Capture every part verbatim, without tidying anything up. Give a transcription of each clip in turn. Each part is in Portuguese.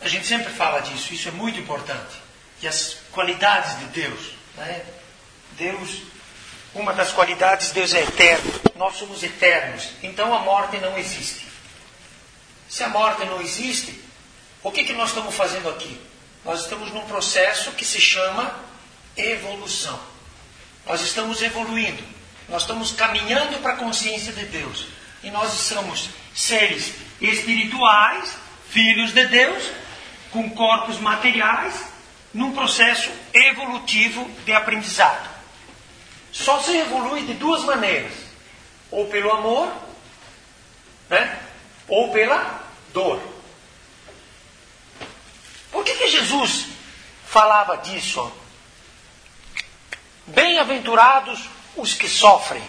A gente sempre fala disso, isso é muito importante. E as qualidades de Deus, né? Deus, uma das qualidades, Deus é eterno. Nós somos eternos, então a morte não existe. Se a morte não existe, o que, que nós estamos fazendo aqui? Nós estamos num processo que se chama evolução. Nós estamos evoluindo. Nós estamos caminhando para a consciência de Deus. E nós somos seres espirituais, filhos de Deus, com corpos materiais, num processo evolutivo de aprendizado. Só se evolui de duas maneiras. Ou pelo amor, né? Ou pela dor. Por que que Jesus falava disso? Bem-aventurados os que sofrem.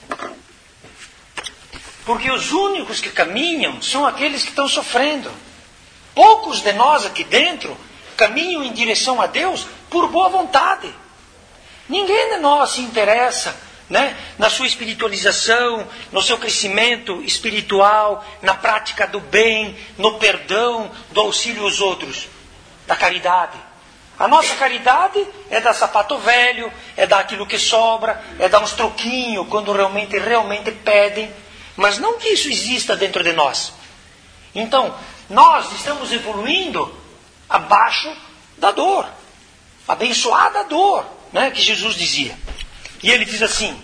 Porque os únicos que caminham são aqueles que estão sofrendo. Poucos de nós aqui dentro caminham em direção a Deus por boa vontade. Ninguém de nós se interessa, né, na sua espiritualização, no seu crescimento espiritual, na prática do bem, no perdão, do auxílio aos outros, da caridade. A nossa caridade é dar sapato velho, é dar aquilo que sobra, é dar uns troquinhos quando realmente, realmente pedem, mas não que isso exista dentro de nós. Então, nós estamos evoluindo abaixo da dor, abençoada a dor, né, que Jesus dizia. E ele diz assim,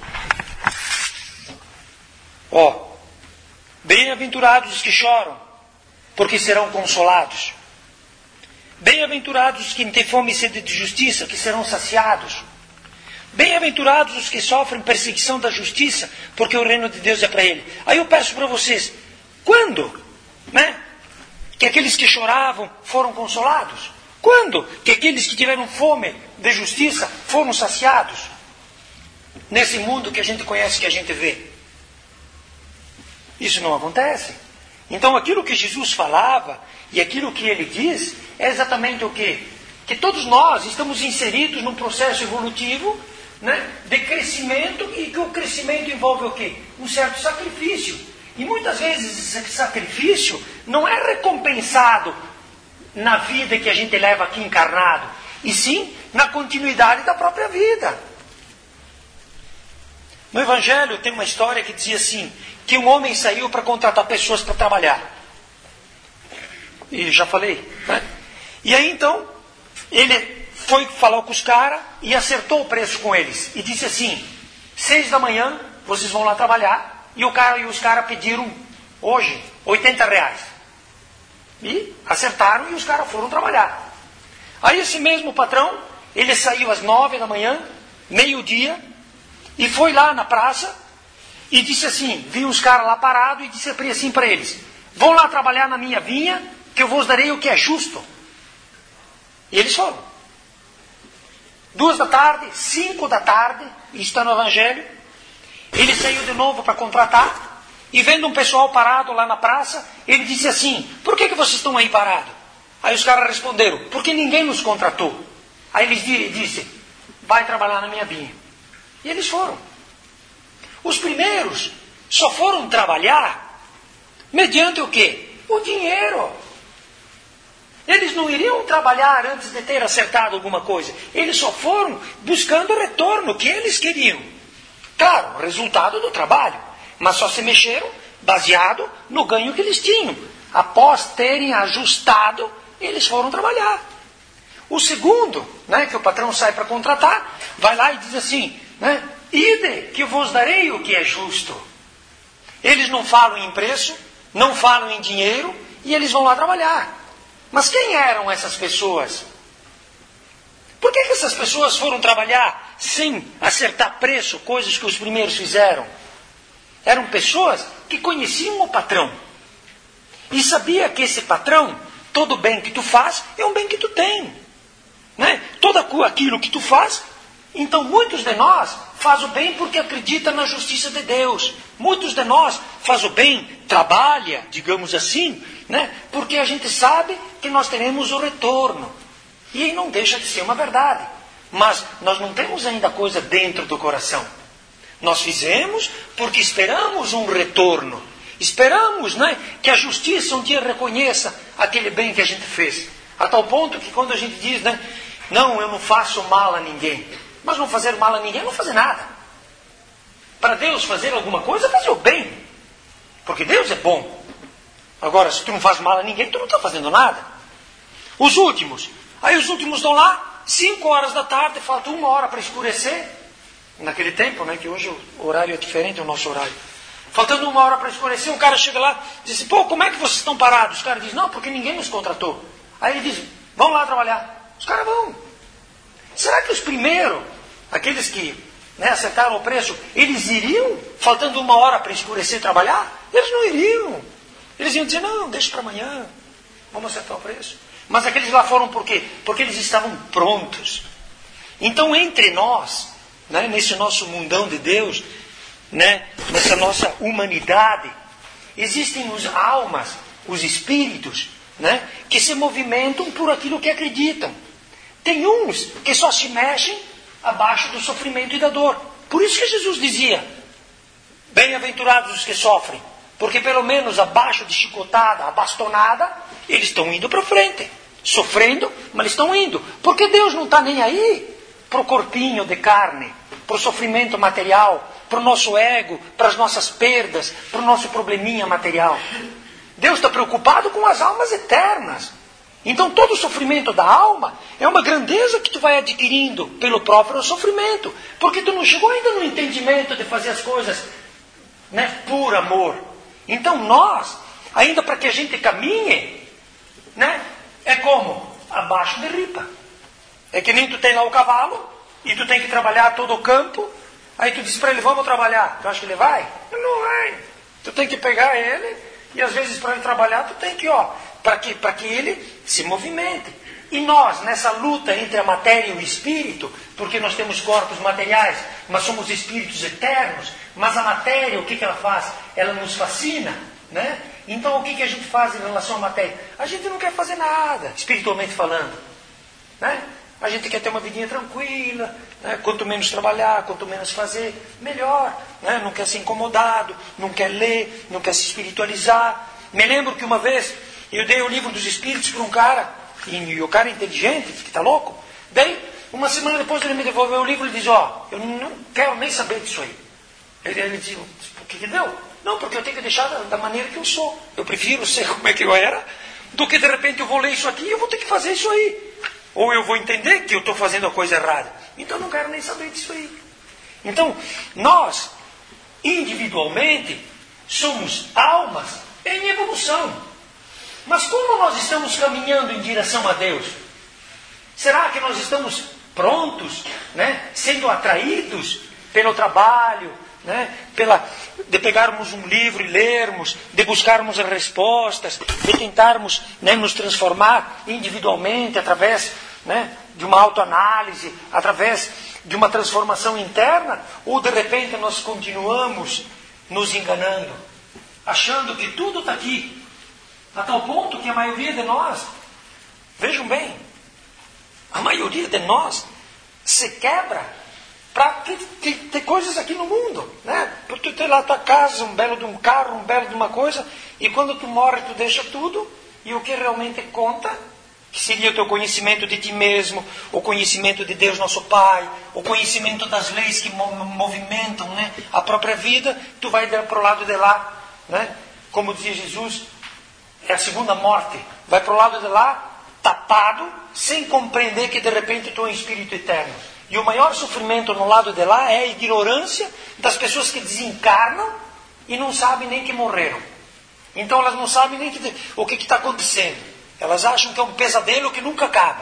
ó, bem-aventurados os que choram, porque serão consolados. Bem-aventurados os que têm fome e sede de justiça, que serão saciados. Bem-aventurados os que sofrem perseguição da justiça, porque o reino de Deus é para ele. Aí eu peço para vocês, quando, né, que aqueles que choravam foram consolados? Quando que aqueles que tiveram fome de justiça foram saciados? Nesse mundo que a gente conhece, que a gente vê. Isso não acontece. Então aquilo que Jesus falava e aquilo que ele diz é exatamente o quê? Que todos nós estamos inseridos num processo evolutivo, né, de crescimento, e que o crescimento envolve o quê? Um certo sacrifício. E muitas vezes esse sacrifício não é recompensado na vida que a gente leva aqui encarnado, e sim na continuidade da própria vida. No Evangelho tem uma história que dizia assim, que um homem saiu para contratar pessoas para trabalhar. E já falei, né? E aí então, ele foi falar com os caras e acertou o preço com eles. E disse assim, seis da manhã, vocês vão lá trabalhar. E, o cara, e os caras pediram, hoje, oitenta reais. E acertaram e os caras foram trabalhar. Aí esse mesmo patrão, ele saiu às nove da manhã, meio-dia, e foi lá na praça e disse assim, viu os caras lá parados e disse assim para eles, vão lá trabalhar na minha vinha, que eu vos darei o que é justo. E eles foram. Duas da tarde, cinco da tarde, isso está no Evangelho, ele saiu de novo para contratar, e vendo um pessoal parado lá na praça, ele disse assim, por que, que vocês estão aí parados? Aí os caras responderam, porque ninguém nos contratou. Aí ele disse, vai trabalhar na minha vinha. E eles foram. Os primeiros só foram trabalhar mediante o quê? O dinheiro. Eles não iriam trabalhar antes de ter acertado alguma coisa. Eles só foram buscando o retorno que eles queriam. Claro, o resultado do trabalho. Mas só se mexeram baseado no ganho que eles tinham. Após terem ajustado, eles foram trabalhar. O segundo, né, que o patrão sai para contratar, vai lá e diz assim, né, ide que vos darei o que é justo. Eles não falam em preço, não falam em dinheiro, e eles vão lá trabalhar. Mas quem eram essas pessoas? Por que, que essas pessoas foram trabalhar sem acertar preço, coisas que os primeiros fizeram? Eram pessoas que conheciam o patrão. E sabia que esse patrão, todo bem que tu faz, é um bem que tu tem. Né? Todo aquilo que tu faz, então muitos de nós faz o bem porque acredita na justiça de Deus. Muitos de nós faz o bem, trabalha, digamos assim, né? Porque a gente sabe que nós teremos o retorno. E aí não deixa de ser uma verdade. Mas nós não temos ainda coisa dentro do coração. Nós fizemos porque esperamos um retorno. Esperamos, né, que a justiça um dia reconheça aquele bem que a gente fez. A tal ponto que quando a gente diz, né, não, eu não faço mal a ninguém. Mas não fazer mal a ninguém é não fazer nada. Para Deus fazer alguma coisa é fazer o bem. Porque Deus é bom. Agora, se tu não faz mal a ninguém, tu não está fazendo nada. Os últimos. Aí os últimos estão lá, cinco horas da tarde, falta uma hora para escurecer. Naquele tempo, né, que hoje o horário é diferente, o nosso horário. Faltando uma hora para escurecer, um cara chega lá e diz, pô, como é que vocês estão parados? Os caras dizem, não, porque ninguém nos contratou. Aí ele diz, vão lá trabalhar. Os caras vão. Será que os primeiros, aqueles que, né, acertaram o preço, eles iriam, faltando uma hora para escurecer, trabalhar? Eles não iriam. Eles iam dizer, não, deixa para amanhã, vamos acertar o preço. Mas aqueles lá foram por quê? Porque eles estavam prontos. Então, entre nós, né, nesse nosso mundão de Deus, né, nessa nossa humanidade, existem as almas, os espíritos, né, que se movimentam por aquilo que acreditam. Tem uns que só se mexem abaixo do sofrimento e da dor. Por isso que Jesus dizia, bem-aventurados os que sofrem, porque pelo menos abaixo de chicotada, a bastonada, eles estão indo para frente, sofrendo, mas eles estão indo. Porque Deus não está nem aí para o corpinho de carne, para o sofrimento material, para o nosso ego, para as nossas perdas, para o nosso probleminha material. Deus está preocupado com as almas eternas. Então todo o sofrimento da alma é uma grandeza que tu vai adquirindo pelo próprio sofrimento. Porque tu não chegou ainda no entendimento de fazer as coisas, né, por amor. Então nós, ainda para que a gente caminhe, né, é como? Abaixo de ripa. É que nem tu tem lá o cavalo e tu tem que trabalhar todo o campo. Aí tu diz para ele, vamos trabalhar. Tu acha que ele vai? Ele não vai. Tu tem que pegar ele e às vezes para ele trabalhar tu tem que, ó, para que, para que ele se movimente. E nós, nessa luta entre a matéria e o espírito, porque nós temos corpos materiais, mas somos espíritos eternos, mas a matéria, o que, que ela faz? Ela nos fascina, né? Então o que, que a gente faz em relação à matéria? A gente não quer fazer nada, espiritualmente falando, né? A gente quer ter uma vidinha tranquila, né? Quanto menos trabalhar, quanto menos fazer, melhor, né? Não quer ser incomodado, não quer ler, não quer se espiritualizar. Me lembro que uma vez eu dei o livro dos espíritos para um cara, e o cara é inteligente, que está louco. Daí, uma semana depois ele me devolveu o livro e diz, ó, eu não quero nem saber disso aí. Ele, ele disse, o que que deu? Não, porque eu tenho que deixar da, da maneira que eu sou. Eu prefiro ser como é que eu era, do que de repente eu vou ler isso aqui e eu vou ter que fazer isso aí. Ou eu vou entender que eu estou fazendo a coisa errada. Então eu não quero nem saber disso aí. Então, nós, individualmente, somos almas em evolução. Mas como nós estamos caminhando em direção a Deus? Será que nós estamos prontos, né, sendo atraídos pelo trabalho, né, pela, de pegarmos um livro e lermos, de buscarmos as respostas, de tentarmos, né, nos transformar individualmente através, né, de uma autoanálise, através de uma transformação interna? Ou de repente nós continuamos nos enganando, achando que tudo está aqui? A tal ponto que a maioria de nós, vejam bem, a maioria de nós se quebra para ter, ter, ter coisas aqui no mundo, né? Para tu ter lá a tua casa, um belo de um carro, um belo de uma coisa, e quando tu morre tu deixa tudo, e o que realmente conta, que seria o teu conhecimento de ti mesmo, o conhecimento de Deus nosso Pai, o conhecimento das leis que movimentam, né, a própria vida, tu vai para o lado de lá, né? Como dizia Jesus, é a segunda morte. Vai para o lado de lá, tapado, sem compreender que de repente tu é um espírito eterno. E o maior sofrimento no lado de lá é a ignorância das pessoas que desencarnam e não sabem nem que morreram. Então elas não sabem nem que, o que está acontecendo. Elas acham que é um pesadelo que nunca acaba.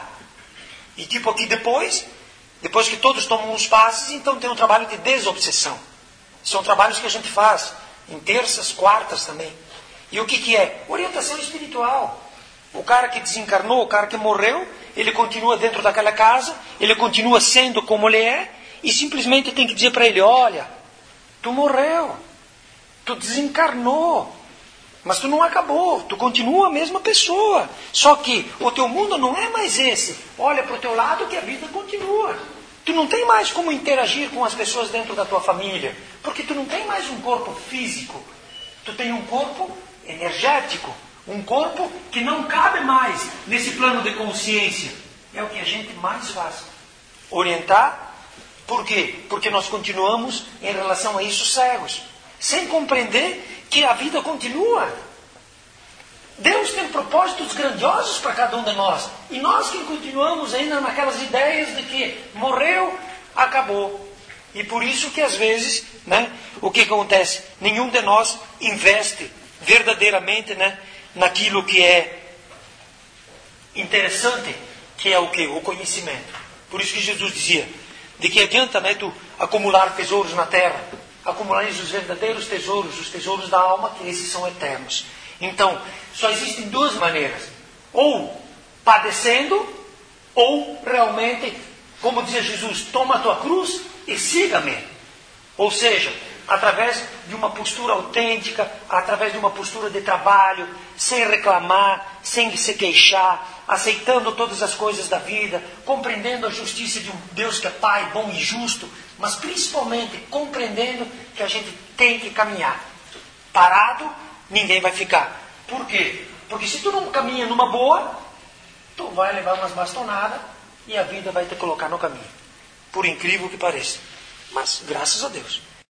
E tipo aqui depois, depois que todos tomam os passes, então tem um trabalho de desobsessão. São trabalhos que a gente faz em terças, quartas também. E o que, que é? Orientação espiritual. O cara que desencarnou, o cara que morreu, ele continua dentro daquela casa, ele continua sendo como ele é, e simplesmente tem que dizer para ele, olha, tu morreu, tu desencarnou, mas tu não acabou, tu continua a mesma pessoa. Só que o teu mundo não é mais esse. Olha para o teu lado que a vida continua. Tu não tem mais como interagir com as pessoas dentro da tua família, porque tu não tem mais um corpo físico, tu tem um corpo energético, Um corpo que não cabe mais nesse plano de consciência. É o que a gente mais faz. Orientar. Por quê? Porque nós continuamos, em relação a isso, cegos. Sem compreender que a vida continua. Deus tem propósitos grandiosos para cada um de nós. E nós que continuamos ainda naquelas ideias de que morreu, acabou. E por isso que às vezes, né, o que acontece? Nenhum de nós investe verdadeiramente, né, naquilo que é interessante, que é o quê? O conhecimento. Por isso que Jesus dizia, de que adianta, né, tu acumular tesouros na terra, acumular os verdadeiros tesouros, os tesouros da alma, que esses são eternos. Então, só existem duas maneiras. Ou padecendo, ou realmente, como dizia Jesus, toma a tua cruz e siga-me. Ou seja, através de uma postura autêntica, através de uma postura de trabalho, sem reclamar, sem se queixar, aceitando todas as coisas da vida, compreendendo a justiça de um Deus que é Pai, bom e justo, mas principalmente compreendendo que a gente tem que caminhar. Parado, ninguém vai ficar. Por quê? Porque se tu não caminha numa boa, tu vai levar umas bastonadas e a vida vai te colocar no caminho. Por incrível que pareça. Mas, graças a Deus.